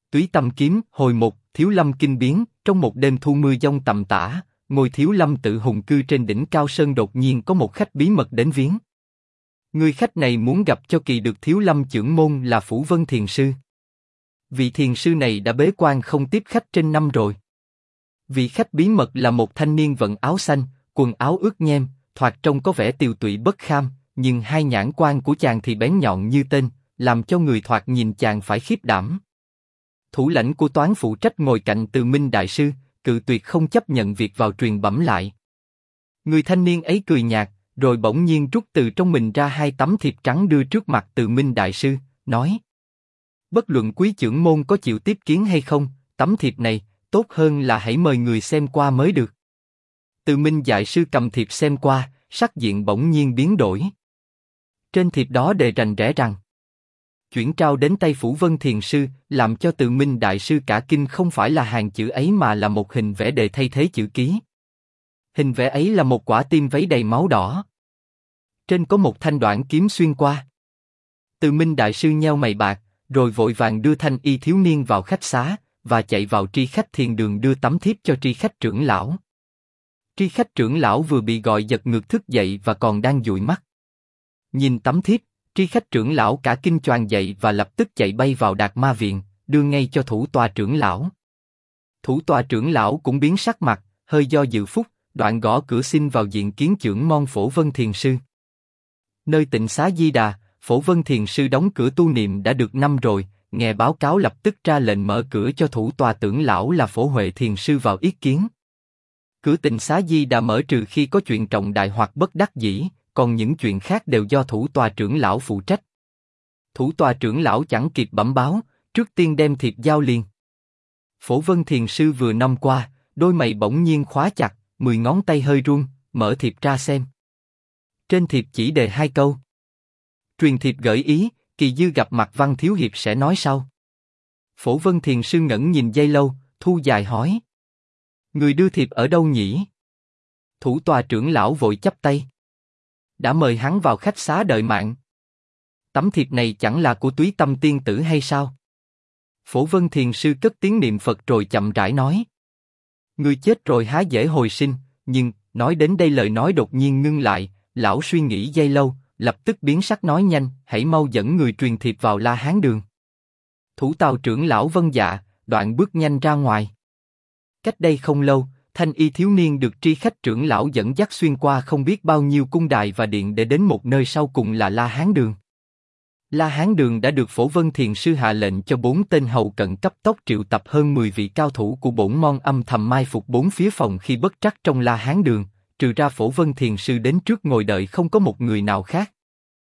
Túy Tâm Kiếm, hồi 1, Thiếu Lâm kinh biến. Trong một đêm thu mưa giông tầm tã, ngôi Thiếu Lâm tự hùng cư trên đỉnh cao sơn đột nhiên có một khách bí mật đến viếng. Người khách này muốn gặp cho kỳ được Thiếu Lâm chưởng môn là Phủ Vân Thiền Sư. Vị thiền sư này đã bế quan không tiếp khách trên năm rồi. Vị khách bí mật là một thanh niên vận áo xanh, quần áo ướt nhem, thoạt trông có vẻ tiều tụy bất kham, nhưng hai nhãn quan của chàng thì bén nhọn như tên, làm cho người thoạt nhìn chàng phải khiếp đảm. Thủ lãnh của toán phụ trách ngồi cạnh Từ Minh đại sư, cự tuyệt không chấp nhận việc vào truyền bẩm lại. Người thanh niên ấy cười nhạt, rồi bỗng nhiên rút từ trong mình ra 2 tấm thiệp trắng đưa trước mặt Từ Minh đại sư, nói: bất luận quý chưởng môn có chịu tiếp kiến hay không, tấm thiệp này tốt hơn là hãy mời người xem qua mới được. Từ Minh đại sư cầm thiệp xem qua, sắc diện bỗng nhiên biến đổi. Trên thiệp đó đề rành rẽ rằng: chuyển trao đến tay Phủ Vân Thiền Sư, làm cho Từ Minh đại sư cả kinh không phải là hàng chữ ấy mà là một hình vẽ đề thay thế chữ ký. Hình vẽ ấy là một quả tim váy đầy máu đỏ. Trên có một thanh đoạn kiếm xuyên qua. Từ Minh đại sư nheo mày bạc, rồi vội vàng đưa thanh y thiếu niên vào khách xá, và chạy vào tri khách thiền đường đưa tấm thiếp cho tri khách trưởng lão. Tri khách trưởng lão vừa bị gọi giật ngược thức dậy và còn đang dụi mắt. Nhìn tấm thiếp, tri khách trưởng lão cả kinh choàng dậy và lập tức chạy bay vào Đạt Ma viện, đưa ngay cho thủ tọa trưởng lão. Thủ tọa trưởng lão cũng biến sắc mặt, hơi do dự phút, đoạn gõ cửa xin vào diện kiến chưởng môn Phổ Vân Thiền Sư. Nơi Tịnh Xá Di Đà, Phổ Vân Thiền Sư đóng cửa tu niệm đã được năm rồi, nghe báo cáo lập tức ra lệnh mở cửa cho thủ tọa trưởng lão là Phổ Huệ Thiền Sư vào yết kiến. Cửa Tịnh Xá Di Đà mở trừ khi có chuyện trọng đại hoặc bất đắc dĩ, còn những chuyện khác đều do thủ tọa trưởng lão phụ trách. Thủ tọa trưởng lão chẳng kịp bẩm báo, trước tiên đem thiệp giao liền. Phổ Vân Thiền Sư vừa năm qua, đôi mày bỗng nhiên khóa chặt, 10 ngón tay hơi run, mở thiệp ra xem. Trên thiệp chỉ đề 2 câu. Truyền thiệp gợi ý, kỳ dư gặp mặt Văn thiếu hiệp sẽ nói sau. Phổ Vân Thiền Sư ngẩn nhìn giây lâu, thu dài hỏi: người đưa thiệp ở đâu nhỉ? Thủ tọa trưởng lão vội chắp tay: đã mời hắn vào khách xá đợi mạng. Tấm thiệp này chẳng là của Túy Tâm tiên tử hay sao? Phổ Vân Thiền Sư cất tiếng niệm Phật rồi chậm rãi nói: người chết rồi há dễ hồi sinh, nhưng nói đến đây lời nói đột nhiên ngưng lại, lão suy nghĩ giây lâu, lập tức biến sắc nói nhanh: hãy mau dẫn người truyền thiệp vào La Hán đường. Thủ tào trưởng lão vâng dạ, đoạn bước nhanh ra ngoài. Cách đây không lâu, thanh y thiếu niên được tri khách trưởng lão dẫn dắt xuyên qua không biết bao nhiêu cung đài và điện để đến một nơi sau cùng là La Hán đường. La Hán đường đã được Phổ Vân Thiền Sư hạ lệnh cho 4 tên hầu cận cấp tốc triệu tập hơn 10 vị cao thủ của bổn môn âm thầm mai phục 4 phía phòng khi bất trắc trong La Hán đường, trừ ra Phổ Vân Thiền Sư đến trước ngồi đợi không có một người nào khác.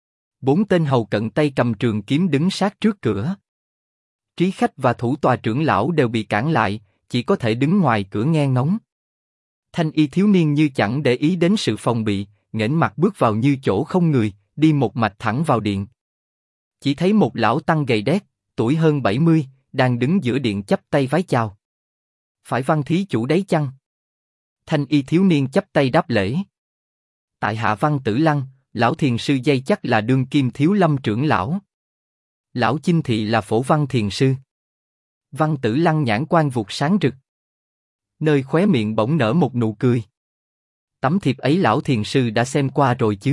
4 tên hầu cận tay cầm trường kiếm đứng sát trước cửa. Trí khách và thủ tọa trưởng lão đều bị cản lại, chỉ có thể đứng ngoài cửa nghe ngóng. Thanh y thiếu niên như chẳng để ý đến sự phòng bị, nghển mặt bước vào như chỗ không người, đi một mạch thẳng vào điện. Chỉ thấy một lão tăng gầy đét, tuổi hơn 70, đang đứng giữa điện chắp tay vái chào. Phải Văn thí chủ đấy chăng? Thanh y thiếu niên chắp tay đáp lễ. Tại hạ Văn Tử Lăng, lão thiền sư dây chắc là đương kim Thiếu Lâm trưởng lão. Lão chinh thị là Phổ Văn Thiền Sư. Văn Tử Lăng nhãn quan vụt sáng rực, nơi khóe miệng bỗng nở một nụ cười. Tấm thiệp ấy lão thiền sư đã xem qua rồi chứ?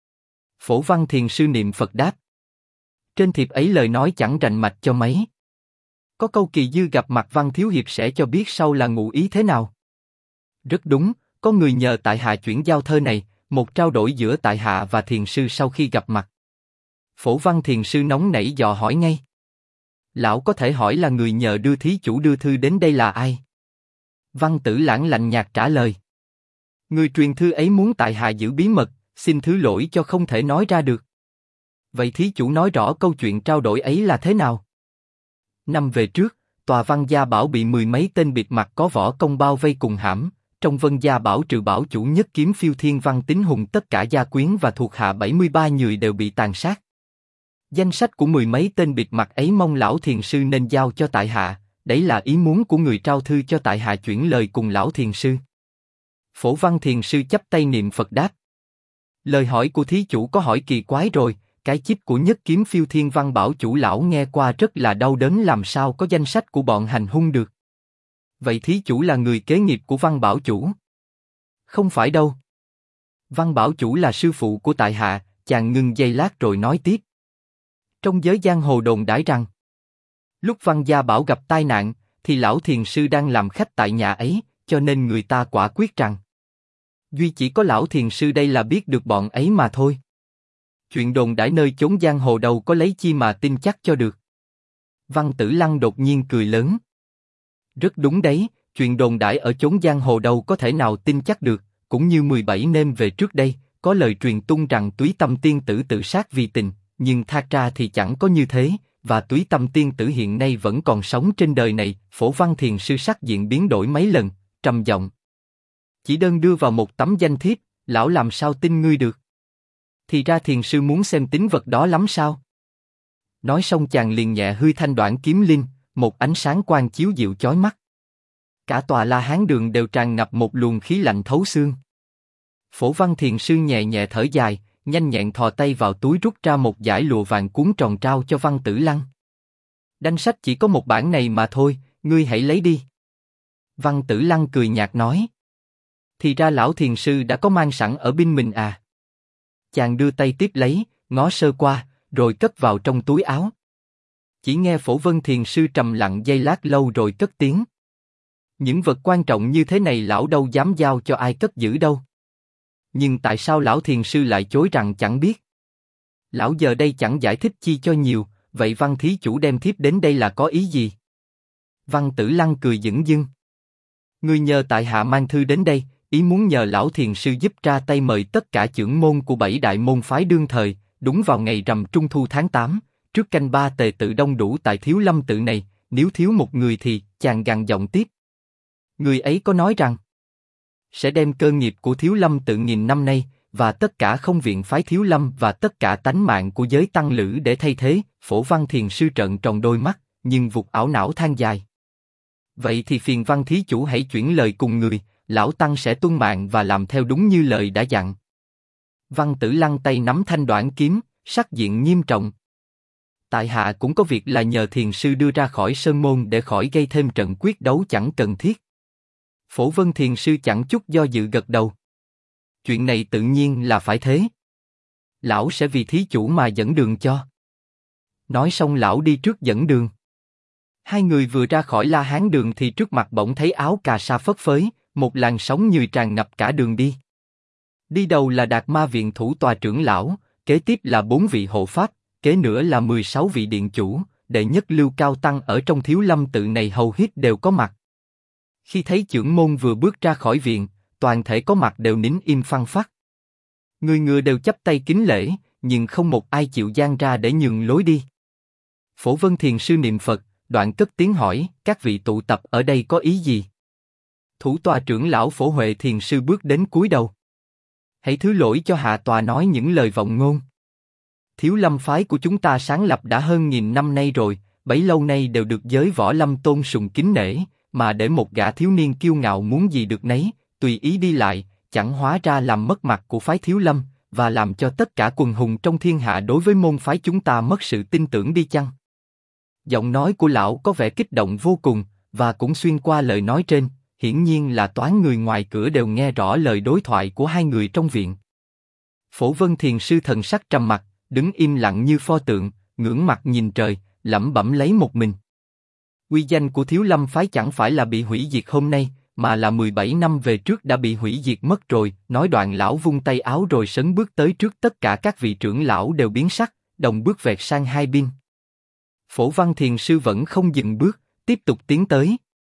Phổ Văn Thiền Sư niệm Phật đáp. Trên thiệp ấy lời nói chẳng rành mạch cho mấy. Có câu kỳ dư gặp mặt Văn thiếu hiệp sẽ cho biết sau là ngụ ý thế nào. Rất đúng, có người nhờ tại hạ chuyển giao thơ này, một trao đổi giữa tại hạ và thiền sư sau khi gặp mặt. Phổ Văn Thiền Sư nóng nảy dò hỏi ngay. Lão có thể hỏi là người nhờ đưa thí chủ đưa thư đến đây là ai? Văn Tử Lãng lạnh nhạt trả lời. Người truyền thư ấy muốn tại hạ giữ bí mật, xin thứ lỗi cho không thể nói ra được. Vậy thí chủ nói rõ câu chuyện trao đổi ấy là thế nào? Năm về trước, tòa Văn Gia Bảo bị 10 mấy tên bịt mặt có võ công bao vây cùng hãm. Trong Vân Gia Bảo trừ bảo chủ nhất kiếm phiêu thiên Văn Tín Hùng, tất cả gia quyến và thuộc hạ 73 người đều bị tàn sát. Danh sách của 10 mấy tên bịt mặt ấy mong lão thiền sư nên giao cho tại hạ, đấy là ý muốn của người trao thư cho tại hạ chuyển lời cùng lão thiền sư. Phổ Văn Thiền Sư chắp tay niệm Phật đáp. Lời hỏi của thí chủ có hỏi kỳ quái rồi, cái chip của Nhất Kiếm Phiêu Thiên Văn Bảo chủ lão nghe qua rất là đau đớn, làm sao có danh sách của bọn hành hung được. Vậy thí chủ là người kế nghiệp của Văn Bảo chủ? Không phải đâu. Văn Bảo chủ là sư phụ của tại hạ. Chàng ngưng giây lát rồi nói tiếp. Trong giới giang hồ đồn đãi rằng, lúc Văn Gia Bảo gặp tai nạn, thì lão thiền sư đang làm khách tại nhà ấy, cho nên người ta quả quyết rằng duy chỉ có lão thiền sư đây là biết được bọn ấy mà thôi. Chuyện đồn đãi nơi chốn giang hồ đâu có lấy chi mà tin chắc cho được. Văn Tử Lăng đột nhiên cười lớn. Rất đúng đấy, chuyện đồn đãi ở chốn giang hồ đâu có thể nào tin chắc được, cũng như 17 năm về trước đây, có lời truyền tung rằng Túy Tâm tiên tử tự sát vì tình, nhưng thật ra thì chẳng có như thế, và Túy Tâm tiên tử hiện nay vẫn còn sống trên đời này. Phổ Văn thiền sư sắc diện biến đổi mấy lần, trầm giọng. Chỉ đơn đưa vào một tấm danh thiếp, lão làm sao tin ngươi được? Thì ra thiền sư muốn xem tín vật đó lắm sao? Nói xong chàng liền nhẹ hư thanh đoạn kiếm linh, một ánh sáng quang chiếu dịu chói mắt. Cả tòa La Hán đường đều tràn ngập một luồng khí lạnh thấu xương. Phổ Văn thiền sư nhẹ nhẹ thở dài, nhanh nhẹn thò tay vào túi rút ra một dải lụa vàng cuốn tròn trao cho Văn Tử Lăng. Đanh sách chỉ có một bản này mà thôi, ngươi hãy lấy đi. Văn Tử Lăng cười nhạt nói. Thì ra lão thiền sư đã có mang sẵn ở bên mình à? Chàng đưa tay tiếp lấy, ngó sơ qua, rồi cất vào trong túi áo. Chỉ nghe Phổ Vân thiền sư trầm lặng giây lát lâu rồi cất tiếng. Những vật quan trọng như thế này lão đâu dám giao cho ai cất giữ đâu. Nhưng tại sao lão thiền sư lại chối rằng chẳng biết? Lão giờ đây chẳng giải thích chi cho nhiều, vậy Văn thí chủ đem thiếp đến đây là có ý gì? Văn Tử Lăng cười dửng dưng. Ngươi nhờ tại hạ mang thư đến đây, ý muốn nhờ lão thiền sư giúp ra tay mời tất cả chưởng môn của 7 đại môn phái đương thời, đúng vào ngày rằm Trung Thu tháng 8, trước canh 3 tề tự đông đủ tại Thiếu Lâm tự này, nếu thiếu một người thì, chàng gằn giọng tiếp. Người ấy có nói rằng sẽ đem cơ nghiệp của Thiếu Lâm tự nghìn năm nay, và tất cả không viện phái Thiếu Lâm và tất cả tánh mạng của giới tăng lữ để thay thế. Phổ Văn thiền sư trợn tròn đôi mắt, nhưng vụt ảo não than dài. Vậy thì phiền Văn thí chủ hãy chuyển lời cùng người, lão tăng sẽ tuân mạng và làm theo đúng như lời đã dặn. Văn Tử Lăng tay nắm thanh đoản kiếm, sắc diện nghiêm trọng. Tại hạ cũng có việc là nhờ thiền sư đưa ra khỏi sơn môn để khỏi gây thêm trận quyết đấu chẳng cần thiết. Phổ Vân thiền sư chẳng chút do dự gật đầu. Chuyện này tự nhiên là phải thế. Lão sẽ vì thí chủ mà dẫn đường cho. Nói xong lão đi trước dẫn đường. Hai người vừa ra khỏi La Hán đường thì trước mặt bỗng thấy áo cà sa phất phới, một làn sóng người tràn ngập cả đường đi. Đi đầu là Đạt Ma viện thủ tòa trưởng lão, kế tiếp là 4 vị hộ pháp, kế nữa là 16 vị điện chủ, đệ nhất lưu cao tăng ở trong Thiếu Lâm tự này hầu hết đều có mặt. Khi thấy chưởng môn vừa bước ra khỏi viện, toàn thể có mặt đều nín im phăng phắc. Người người đều chắp tay kính lễ, nhưng không một ai chịu giang ra để nhường lối đi. Phổ Vân thiền sư niệm Phật, đoạn cất tiếng hỏi, các vị tụ tập ở đây có ý gì? Thủ tòa trưởng lão Phổ Huệ thiền sư bước đến cúi đầu. Hãy thứ lỗi cho hạ tòa nói những lời vọng ngôn. Thiếu Lâm phái của chúng ta sáng lập đã hơn 1000 năm nay rồi, bấy lâu nay đều được giới võ lâm tôn sùng kính nể, mà để một gã thiếu niên kiêu ngạo muốn gì được nấy, tùy ý đi lại, chẳng hóa ra làm mất mặt của phái Thiếu Lâm, và làm cho tất cả quần hùng trong thiên hạ đối với môn phái chúng ta mất sự tin tưởng đi chăng? Giọng nói của lão có vẻ kích động vô cùng, và cũng xuyên qua lời nói trên, hiển nhiên là toán người ngoài cửa đều nghe rõ lời đối thoại của hai người trong viện. Phổ Vân thiền sư thần sắc trầm mặc, đứng im lặng như pho tượng, ngưỡng mặt nhìn trời, lẩm bẩm lấy một mình. Uy danh của Thiếu Lâm phái chẳng phải là bị hủy diệt hôm nay, mà là 17 năm về trước đã bị hủy diệt mất rồi. Nói đoạn lão vung tay áo rồi sấn bước tới trước tất cả các vị trưởng lão đều biến sắc, đồng bước vẹt sang hai bên. Phổ Văn thiền sư vẫn không dừng bước, tiếp tục tiến tới.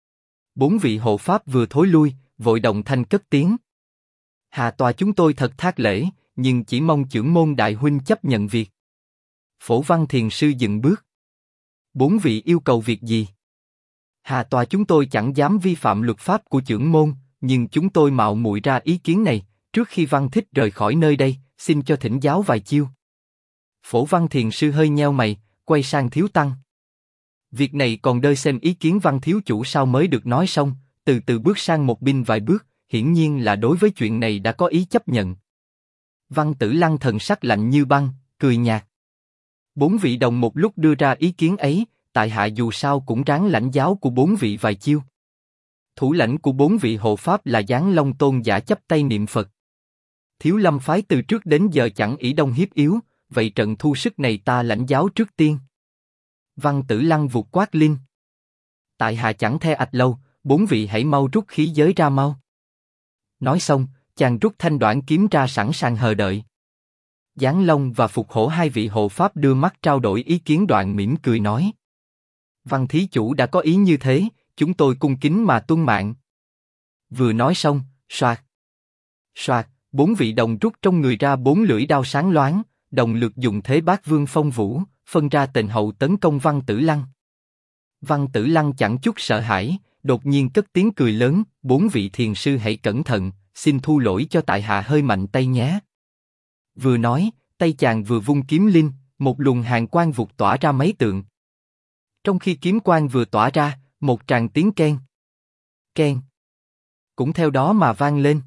4 vị hộ pháp vừa thối lui, vội đồng thanh cất tiếng. Hà tòa chúng tôi thật thác lễ, nhưng chỉ mong chưởng môn đại huynh chấp nhận việc. Phổ Văn thiền sư dừng bước. 4 vị yêu cầu việc gì? Hà tòa chúng tôi chẳng dám vi phạm luật pháp của chưởng môn, nhưng chúng tôi mạo muội ra ý kiến này, trước khi Văn Thích rời khỏi nơi đây, xin cho thỉnh giáo vài chiêu. Phổ Văn thiền sư hơi nheo mày, quay sang Thiếu Tăng. Việc này còn đợi xem ý kiến Văn thiếu chủ sao mới được nói xong, từ từ bước sang một bên vài bước, hiển nhiên là đối với chuyện này đã có ý chấp nhận. Văn Tử Lăng thần sắc lạnh như băng, cười nhạt. Bốn vị đồng một lúc đưa ra ý kiến ấy, tại hạ dù sao cũng ráng lãnh giáo của bốn vị vài chiêu. Thủ lãnh của bốn vị hộ pháp là Giáng Long Tôn giả chắp tay niệm Phật. Thiếu Lâm phái từ trước đến giờ chẳng ỷ đông hiếp yếu, vậy trận thu sức này ta lãnh giáo trước tiên. Văn Tử Lăng vụt quát lên. Tại hạ chẳng the ạch lâu, bốn vị hãy mau rút khí giới ra mau. Nói xong, chàng rút thanh đoản kiếm ra sẵn sàng hờ đợi. Giáng Long và Phục Hổ hai vị hộ pháp đưa mắt trao đổi ý kiến, Đoạn mỉm cười nói: Văn thí chủ đã có ý như thế, chúng tôi cung kính mà tuân mạng. Vừa nói xong, soạt, soạt, bốn vị đồng rút trong người ra bốn lưỡi đao sáng loáng, đồng lượt dùng thế Bát Vương Phong Vũ, phân ra tền hậu tấn công Văn Tử Lăng. Văn Tử Lăng chẳng chút sợ hãi, đột nhiên cất tiếng cười lớn: Bốn vị thiền sư hãy cẩn thận, xin thu lỗi cho tại hạ hơi mạnh tay nhé. Vừa nói, tay chàng vừa vung kiếm linh, một luồng hàn quang vụt tỏa ra mấy tượng. Trong khi kiếm quang vừa tỏa ra, một tràng tiếng keng, keng, cũng theo đó mà vang lên.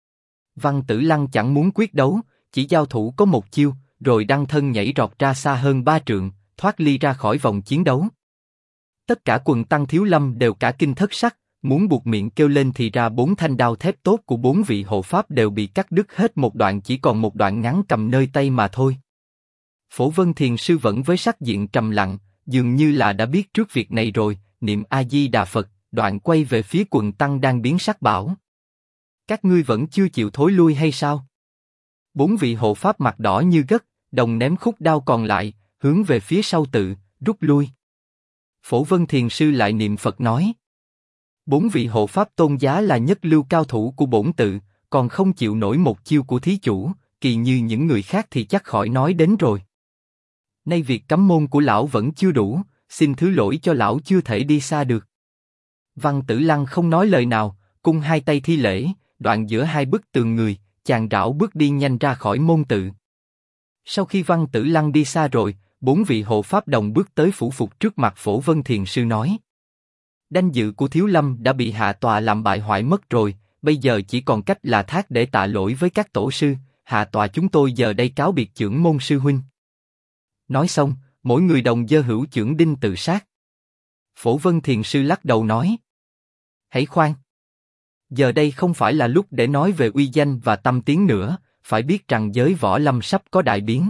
Văn Tử Lăng chẳng muốn quyết đấu, chỉ giao thủ có một chiêu, rồi đăng thân nhảy rọt ra xa hơn 3 trượng, thoát ly ra khỏi vòng chiến đấu. Tất cả quần tăng Thiếu Lâm đều cả kinh thất sắc, muốn buột miệng kêu lên thì ra bốn thanh đao thép tốt của bốn vị hộ pháp đều bị cắt đứt hết một đoạn, chỉ còn một đoạn ngắn cầm nơi tay mà thôi. Phổ Vân Thiền sư vẫn với sắc diện trầm lặng, dường như là đã biết trước việc này rồi, niệm A Di Đà Phật, Đoạn quay về phía quần tăng đang biến sắc bảo: Các ngươi vẫn chưa chịu thối lui hay sao? Bốn vị hộ pháp mặt đỏ như gất, đồng ném khúc đao còn lại, hướng về phía sau tự, rút lui. Phổ Vân Thiền sư lại niệm Phật nói: Bốn vị hộ pháp tôn giá là nhất lưu cao thủ của bổn tự, còn không chịu nổi một chiêu của thí chủ, kỳ như những người khác thì chắc khỏi nói đến rồi. Nay việc cấm môn của lão vẫn chưa đủ, xin thứ lỗi cho lão chưa thể đi xa được. Văn Tử Lăng không nói lời nào, cung hai tay thi lễ, đoạn giữa hai bức tường người, chàng rảo bước đi nhanh ra khỏi môn tự. Sau khi Văn Tử Lăng đi xa rồi, bốn vị hộ pháp đồng bước tới phủ phục trước mặt Phổ Vân Thiền sư nói: Danh dự của Thiếu Lâm đã bị hạ tòa làm bại hoại mất rồi, bây giờ chỉ còn cách là thác để tạ lỗi với các tổ sư, hạ tòa chúng tôi giờ đây cáo biệt chưởng môn sư huynh. Nói xong, mỗi người đồng giơ hữu chưởng đinh tự sát. Phổ Vân Thiền sư lắc đầu nói: Hãy khoan. Giờ đây không phải là lúc để nói về uy danh và tâm tiếng nữa, phải biết rằng giới võ lâm sắp có đại biến.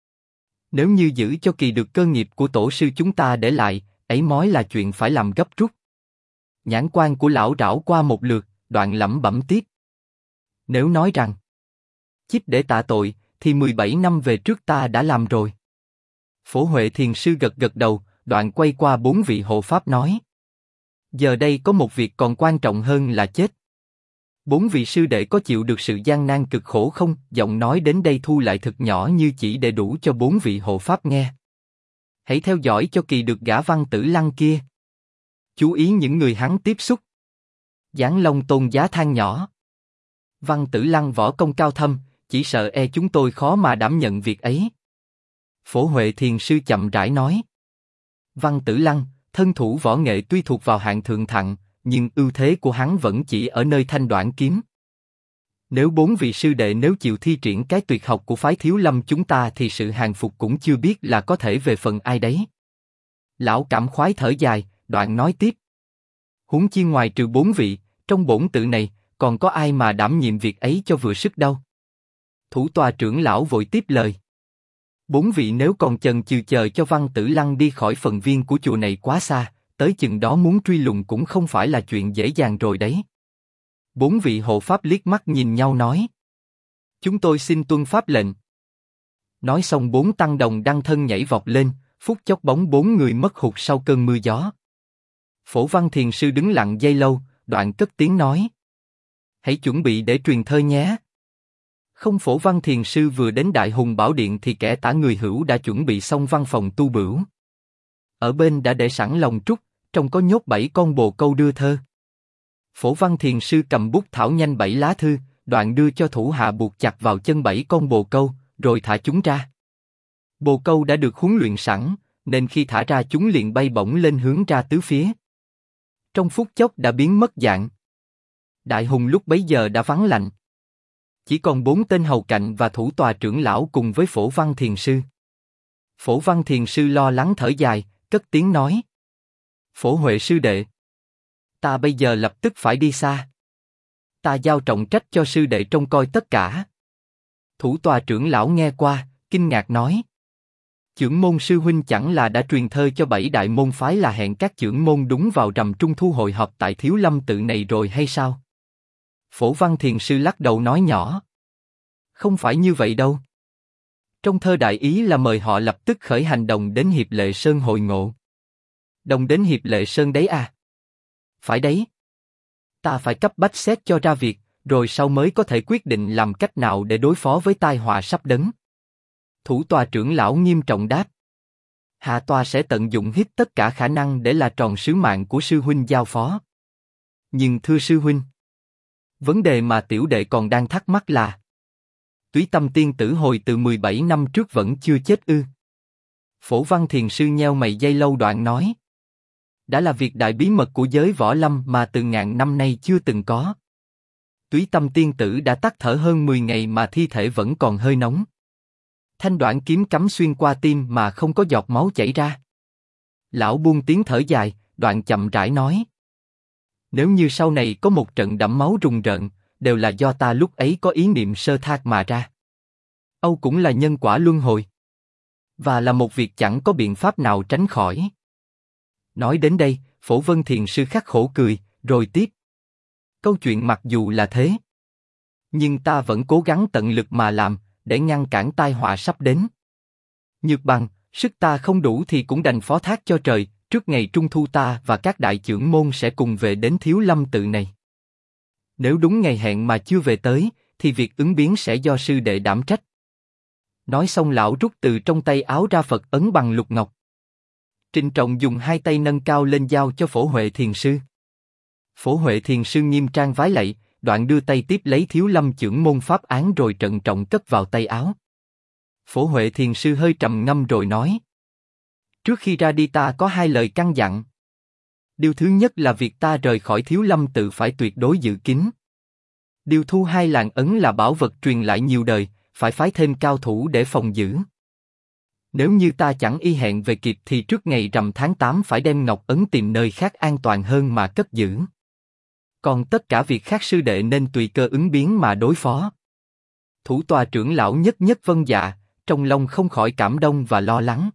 Nếu như giữ cho kỳ được cơ nghiệp của tổ sư chúng ta để lại, ấy mới là chuyện phải làm gấp rút. Nhãn quan của lão rảo qua một lượt, Đoạn lẩm bẩm tiếp: Nếu nói rằng chích để tạ tội, thì 17 năm về trước ta đã làm rồi. Phổ Huệ Thiền sư gật gật đầu, Đoạn quay qua bốn vị hộ pháp nói: Giờ đây có một việc còn quan trọng hơn là chết. Bốn vị sư đệ có chịu được sự gian nan cực khổ không? Giọng nói đến đây thu lại thật nhỏ như chỉ để đủ cho bốn vị hộ pháp nghe. Hãy theo dõi cho kỳ được gã Văn Tử Lăng kia. Chú ý những người hắn tiếp xúc. Giáng Long Tôn giá than nhỏ: Văn Tử Lăng võ công cao thâm, chỉ sợ chúng tôi khó mà đảm nhận việc ấy. Phổ Huệ Thiền sư chậm rãi nói: Văn Tử Lăng, thân thủ võ nghệ tuy thuộc vào hạng thượng thặng, nhưng ưu thế của hắn vẫn chỉ ở nơi thanh đoản kiếm. Nếu bốn vị sư đệ nếu chịu thi triển cái tuyệt học của phái Thiếu Lâm chúng ta thì sự hàng phục cũng chưa biết là có thể về phần ai đấy. Lão cảm khoái thở dài, Đoạn nói tiếp: Huống chi ngoài trừ bốn vị, trong bổn tự này, còn có ai mà đảm nhiệm việc ấy cho vừa sức đâu. Thủ tòa trưởng lão vội tiếp lời: Bốn vị nếu còn chần chừ chờ cho Văn Tử Lăng đi khỏi phần viên của chùa này quá xa, tới chừng đó muốn truy lùng cũng không phải là chuyện dễ dàng rồi đấy. Bốn vị hộ pháp liếc mắt nhìn nhau nói: Chúng tôi xin tuân pháp lệnh. Nói xong bốn tăng đồng đăng thân nhảy vọt lên, phút chốc bóng bốn người mất hụt sau cơn mưa gió. Phổ Văn Thiền sư đứng lặng giây lâu, Đoạn cất tiếng nói: Hãy chuẩn bị để truyền thơ nhé. Không, Phổ Văn Thiền sư vừa đến Đại Hùng Bảo Điện thì kẻ tả người hữu đã chuẩn bị xong văn phòng tu bửu. Ở bên đã để sẵn lồng trúc, trong có nhốt 7 con bồ câu đưa thơ. Phổ Văn Thiền sư cầm bút thảo nhanh 7 lá thư, Đoạn đưa cho thủ hạ buộc chặt vào chân 7 con bồ câu, rồi thả chúng ra. Bồ câu đã được huấn luyện sẵn, nên khi thả ra chúng liền bay bổng lên hướng ra tứ phía. Trong phút chốc đã biến mất dạng. Đại Hùng lúc bấy giờ đã vắng lạnh. Chỉ còn 4 tên hầu cạnh và thủ tòa trưởng lão cùng với Phổ Văn Thiền sư. Phổ Văn Thiền sư lo lắng thở dài, cất tiếng nói. Phổ Huệ sư đệ, ta bây giờ lập tức phải đi xa. Ta giao trọng trách cho sư đệ trông coi tất cả. Thủ tòa trưởng lão nghe qua, kinh ngạc nói. Chưởng môn sư huynh chẳng là đã truyền thơ cho 7 đại môn phái là hẹn các chưởng môn đúng vào rằm trung thu hội họp tại Thiếu Lâm tự này rồi hay sao? Phổ Văn Thiền sư lắc đầu nói nhỏ. Không phải như vậy đâu. Trong thơ đại ý là mời họ lập tức khởi hành đồng đến Hiệp Lệ Sơn hội ngộ. Đồng đến Hiệp Lệ Sơn đấy à? Phải đấy. Ta phải cấp bách xét cho ra việc, rồi sau mới có thể quyết định làm cách nào để đối phó với tai họa sắp đến. Thủ tòa trưởng lão nghiêm trọng đáp. Hạ tòa sẽ tận dụng hết tất cả khả năng để là tròn sứ mạng của sư huynh giao phó. Nhưng thưa sư huynh, vấn đề mà tiểu đệ còn đang thắc mắc là Túy Tâm tiên tử hồi từ 17 năm trước vẫn chưa chết ư? Phổ Văn Thiền sư nheo mày giây lâu đoạn nói. Đã là việc đại bí mật của giới võ lâm mà từ ngàn năm nay chưa từng có. Túy Tâm tiên tử đã tắt thở hơn 10 ngày mà thi thể vẫn còn hơi nóng. Thanh đoạn kiếm cắm xuyên qua tim mà không có giọt máu chảy ra. Lão buông tiếng thở dài, đoạn chậm rãi nói. Nếu như sau này có một trận đẫm máu rùng rợn, đều là do ta lúc ấy có ý niệm sơ thác mà ra. Âu cũng là nhân quả luân hồi. Và là một việc chẳng có biện pháp nào tránh khỏi. Nói đến đây, Phổ Vân Thiền sư khắc khổ cười, rồi tiếp. Câu chuyện mặc dù là thế, nhưng ta vẫn cố gắng tận lực mà làm, để ngăn cản tai họa sắp đến. Nhược bằng, sức ta không đủ thì cũng đành phó thác cho trời, trước ngày trung thu ta và các đại chưởng môn sẽ cùng về đến Thiếu Lâm tự này. Nếu đúng ngày hẹn mà chưa về tới, thì việc ứng biến sẽ do sư đệ đảm trách. Nói xong lão rút từ trong tay áo ra Phật ấn bằng lục ngọc. Trịnh trọng dùng hai tay nâng cao lên giao cho Phổ Huệ Thiền sư. Phổ Huệ Thiền sư nghiêm trang vái lạy, đoạn đưa tay tiếp lấy Thiếu Lâm chưởng môn pháp án rồi trân trọng cất vào tay áo. Phổ Huệ Thiền sư hơi trầm ngâm rồi nói. Trước khi ra đi ta có 2 lời căn dặn. Điều thứ nhất là việc ta rời khỏi Thiếu Lâm tự phải tuyệt đối giữ kín. Điều thu 2 lạng ấn là bảo vật truyền lại nhiều đời, phải phái thêm cao thủ để phòng giữ. Nếu như ta chẳng y hẹn về kịp thì trước ngày rằm tháng 8 phải đem ngọc ấn tìm nơi khác an toàn hơn mà cất giữ. Còn tất cả việc khác sư đệ nên tùy cơ ứng biến mà đối phó. Thủ tòa trưởng lão nhất nhất vâng dạ, trong lòng không khỏi cảm động và lo lắng.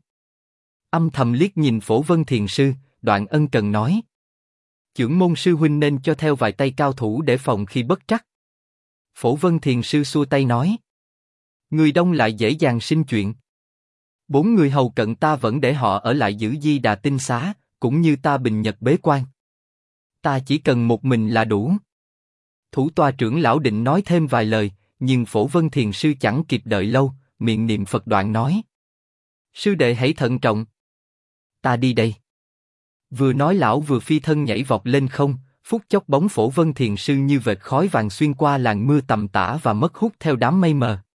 Âm thầm liếc nhìn Phổ Vân Thiền sư, đoạn ân cần nói. Chưởng môn sư huynh nên cho theo vài tay cao thủ để phòng khi bất trắc. Phổ Vân Thiền sư xua tay nói. Người đông lại dễ dàng sinh chuyện. 4 người hầu cận ta vẫn để họ ở lại giữ Di Đà tinh xá, cũng như ta bình nhật bế quan. Ta chỉ cần một mình là đủ. Thủ tòa trưởng lão định nói thêm vài lời, nhưng Phổ Vân Thiền sư chẳng kịp đợi lâu, miệng niệm Phật đoạn nói. Sư đệ hãy thận trọng. Ta đi đây. Vừa nói lão vừa phi thân nhảy vọt lên không, phút chốc bóng Phổ Vân Thiền sư như vệt khói vàng xuyên qua làn mưa tầm tã và mất hút theo đám mây mờ.